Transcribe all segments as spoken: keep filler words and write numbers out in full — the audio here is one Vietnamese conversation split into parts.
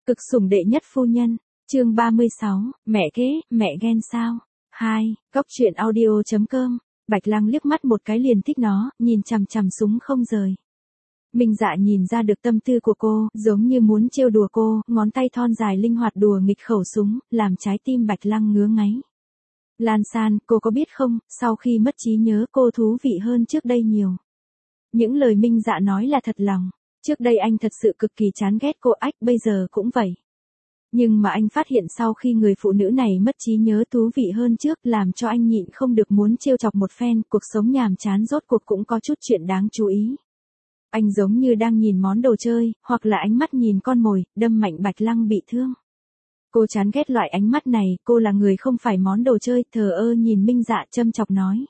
Cực sủng đệ nhất phu nhân, chương ba mươi sáu, mẹ kế, mẹ ghen sao? hai, góc truyện audio chấm com. Bạch Lăng liếc mắt một cái liền thích nó, nhìn chằm chằm súng không rời. Minh Dạ nhìn ra được tâm tư của cô, giống như muốn trêu đùa cô, ngón tay thon dài linh hoạt đùa nghịch khẩu súng, làm trái tim Bạch Lăng ngứa ngáy. Lan San, cô có biết không, sau khi mất trí nhớ cô thú vị hơn trước đây nhiều. Những lời Minh Dạ nói là thật lòng. Trước đây anh thật sự cực kỳ chán ghét cô ách, bây giờ cũng vậy. Nhưng mà anh phát hiện sau khi người phụ nữ này mất trí nhớ thú vị hơn trước, làm cho anh nhịn không được muốn trêu chọc một phen, cuộc sống nhàm chán rốt cuộc cũng có chút chuyện đáng chú ý. Anh giống như đang nhìn món đồ chơi, hoặc là ánh mắt nhìn con mồi, đâm mạnh Bạch Lăng bị thương. Cô chán ghét loại ánh mắt này, cô là người không phải món đồ chơi, thờ ơ nhìn Minh Dạ châm chọc nói.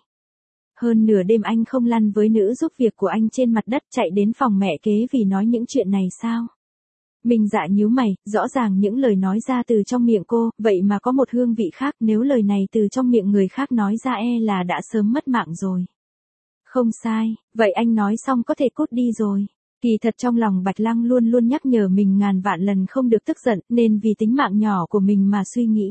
Hơn nửa đêm anh không lăn với nữ giúp việc của anh trên mặt đất chạy đến phòng mẹ kế vì nói những chuyện này sao? Minh Dạ nhíu mày, rõ ràng những lời nói ra từ trong miệng cô, vậy mà có một hương vị khác, nếu lời này từ trong miệng người khác nói ra e là đã sớm mất mạng rồi. Không sai, vậy anh nói xong có thể cút đi rồi. Kỳ thật trong lòng Bạch Lăng luôn luôn nhắc nhở mình ngàn vạn lần không được tức giận, nên vì tính mạng nhỏ của mình mà suy nghĩ.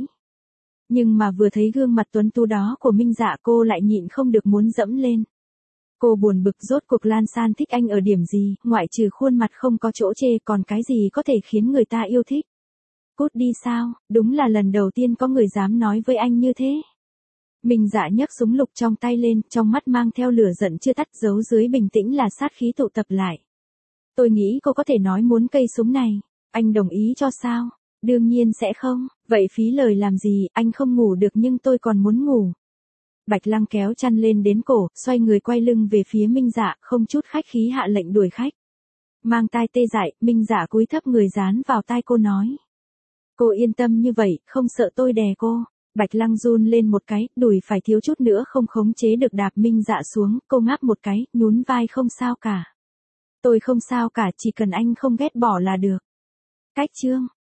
Nhưng mà vừa thấy gương mặt tuấn tú đó của Minh Dạ cô lại nhịn không được muốn dẫm lên. Cô buồn bực rốt cuộc Lan San thích anh ở điểm gì, ngoại trừ khuôn mặt không có chỗ chê còn cái gì có thể khiến người ta yêu thích. Cút đi sao, đúng là lần đầu tiên có người dám nói với anh như thế. Minh Dạ nhấc súng lục trong tay lên, trong mắt mang theo lửa giận chưa tắt, giấu dưới bình tĩnh là sát khí tụ tập lại. Tôi nghĩ cô có thể nói muốn cây súng này, anh đồng ý cho sao? Đương nhiên sẽ không, vậy phí lời làm gì, anh không ngủ được nhưng tôi còn muốn ngủ. Bạch Lăng kéo chăn lên đến cổ, xoay người quay lưng về phía Minh Dạ, không chút khách khí hạ lệnh đuổi khách. Mang tai tê dại, Minh Dạ cúi thấp người dán vào tai cô nói. Cô yên tâm như vậy, không sợ tôi đè cô. Bạch Lăng run lên một cái, đùi phải thiếu chút nữa không khống chế được đạp Minh Dạ xuống, cô ngáp một cái, nhún vai không sao cả. Tôi không sao cả, chỉ cần anh không ghét bỏ là được. Cách chương.